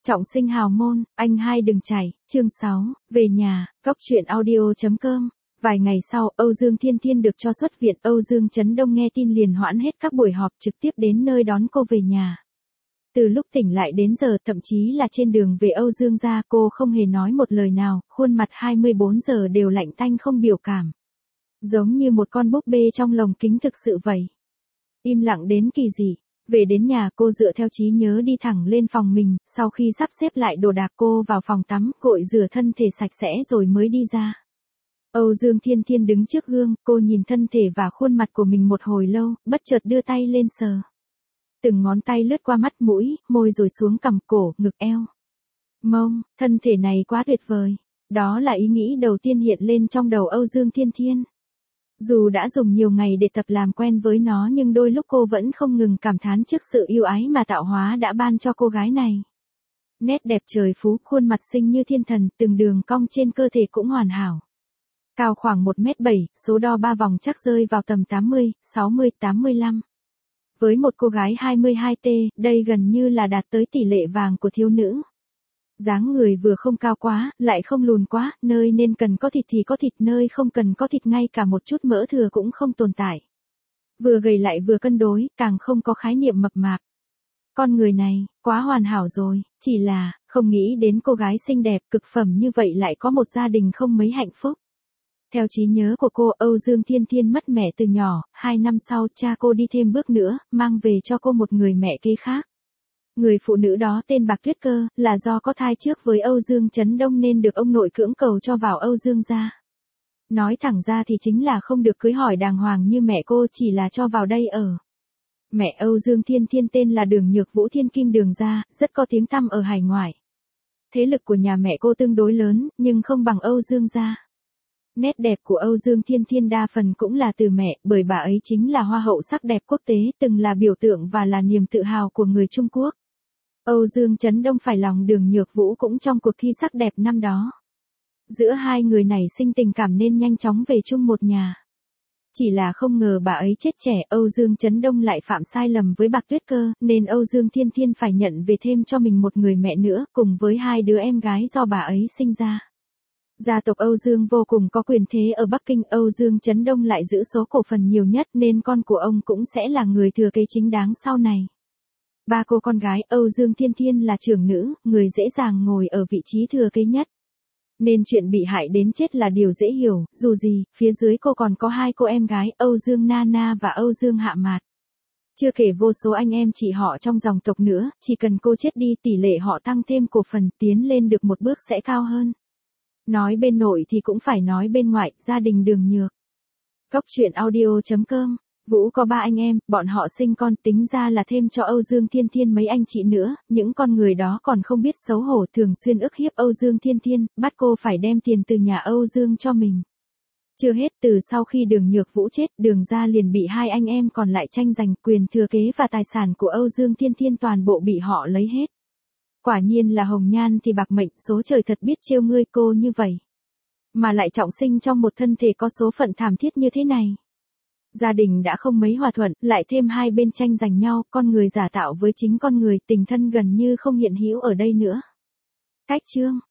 Trọng sinh hào môn, anh hai đừng chảy, chương 6, về nhà, góc truyện audio.com. Vài ngày sau, Âu Dương Thiên Thiên được cho xuất viện. Âu Dương Chấn Đông nghe tin liền hoãn hết các buổi họp, trực tiếp đến nơi đón cô về nhà. Từ lúc tỉnh lại đến giờ, thậm chí là trên đường về Âu Dương gia, cô không hề nói một lời nào, khuôn mặt 24 giờ đều lạnh tanh không biểu cảm. Giống như một con búp bê trong lồng kính thực sự vậy. Im lặng đến kỳ dị. Về đến nhà, cô dựa theo trí nhớ đi thẳng lên phòng mình, sau khi sắp xếp lại đồ đạc cô vào phòng tắm, gội rửa thân thể sạch sẽ rồi mới đi ra. Âu Dương Thiên Thiên đứng trước gương, cô nhìn thân thể và khuôn mặt của mình một hồi lâu, bất chợt đưa tay lên sờ. Từng ngón tay lướt qua mắt mũi, môi rồi xuống cằm, cổ, ngực, eo, mông, thân thể này quá tuyệt vời. Đó là ý nghĩ đầu tiên hiện lên trong đầu Âu Dương Thiên Thiên. Dù đã dùng nhiều ngày để tập làm quen với nó nhưng đôi lúc cô vẫn không ngừng cảm thán trước sự yêu ái mà tạo hóa đã ban cho cô gái này. Nét đẹp trời phú, khuôn mặt xinh như thiên thần, từng đường cong trên cơ thể cũng hoàn hảo. Cao khoảng 1m7, số đo 3 vòng chắc rơi vào tầm 80, 60, 85. Với một cô gái 22T, đây gần như là đạt tới tỷ lệ vàng của thiếu nữ. Dáng người vừa không cao quá, lại không lùn quá, nơi nên cần có thịt thì có thịt, nơi không cần có thịt ngay cả một chút mỡ thừa cũng không tồn tại. Vừa gầy lại vừa cân đối, càng không có khái niệm mập mạp. Con người này, quá hoàn hảo rồi, chỉ là, không nghĩ đến cô gái xinh đẹp, cực phẩm như vậy lại có một gia đình không mấy hạnh phúc. Theo trí nhớ của cô, Âu Dương Thiên Thiên mất mẹ từ nhỏ, 2 năm sau cha cô đi thêm bước nữa, mang về cho cô một người mẹ kế khác. Người phụ nữ đó tên Bạc Tuyết Cơ, là do có thai trước với Âu Dương Chấn Đông nên được ông nội cưỡng cầu cho vào Âu Dương gia. Nói thẳng ra thì chính là không được cưới hỏi đàng hoàng như mẹ cô, chỉ là cho vào đây ở. Mẹ Âu Dương Thiên Thiên tên là Đường Nhược Vũ, Thiên Kim Đường gia, rất có tiếng tăm ở hải ngoại. Thế lực của nhà mẹ cô tương đối lớn, nhưng không bằng Âu Dương gia. Nét đẹp của Âu Dương Thiên Thiên đa phần cũng là từ mẹ, bởi bà ấy chính là hoa hậu sắc đẹp quốc tế, từng là biểu tượng và là niềm tự hào của người Trung Quốc. Âu Dương Chấn Đông phải lòng Đường Nhược Vũ cũng trong cuộc thi sắc đẹp năm đó. Giữa hai người này sinh tình cảm nên nhanh chóng về chung một nhà. Chỉ là không ngờ bà ấy chết trẻ, Âu Dương Chấn Đông lại phạm sai lầm với Bạc Tuyết Cơ, nên Âu Dương Thiên Thiên phải nhận về thêm cho mình một người mẹ nữa, cùng với 2 đứa em gái do bà ấy sinh ra. Gia tộc Âu Dương vô cùng có quyền thế ở Bắc Kinh, Âu Dương Chấn Đông lại giữ số cổ phần nhiều nhất nên con của ông cũng sẽ là người thừa kế chính đáng sau này. Ba cô con gái Âu Dương Thiên Thiên là trưởng nữ, người dễ dàng ngồi ở vị trí thừa kế nhất. Nên chuyện bị hại đến chết là điều dễ hiểu, dù gì, phía dưới cô còn có 2 cô em gái, Âu Dương Nana và Âu Dương Hạ Mạt. Chưa kể vô số anh em chị họ trong dòng tộc nữa, chỉ cần cô chết đi tỷ lệ họ tăng thêm cổ phần tiến lên được một bước sẽ cao hơn. Nói bên nội thì cũng phải nói bên ngoại, gia đình Đường Nhược. Góc truyện audio.com. Vũ có 3 anh em, bọn họ sinh con, tính ra là thêm cho Âu Dương Thiên Thiên mấy anh chị nữa, những con người đó còn không biết xấu hổ, thường xuyên ức hiếp Âu Dương Thiên Thiên, bắt cô phải đem tiền từ nhà Âu Dương cho mình. Chưa hết, từ sau khi Đường Nhược Vũ chết, Đường gia liền bị 2 anh em còn lại tranh giành, quyền thừa kế và tài sản của Âu Dương Thiên Thiên toàn bộ bị họ lấy hết. Quả nhiên là hồng nhan thì bạc mệnh, số trời thật biết trêu ngươi cô như vậy. Mà lại trọng sinh trong một thân thể có số phận thảm thiết như thế này. Gia đình đã không mấy hòa thuận, lại thêm 2 bên tranh giành nhau, con người giả tạo với chính con người, tình thân gần như không hiện hữu ở đây nữa. Cách chương.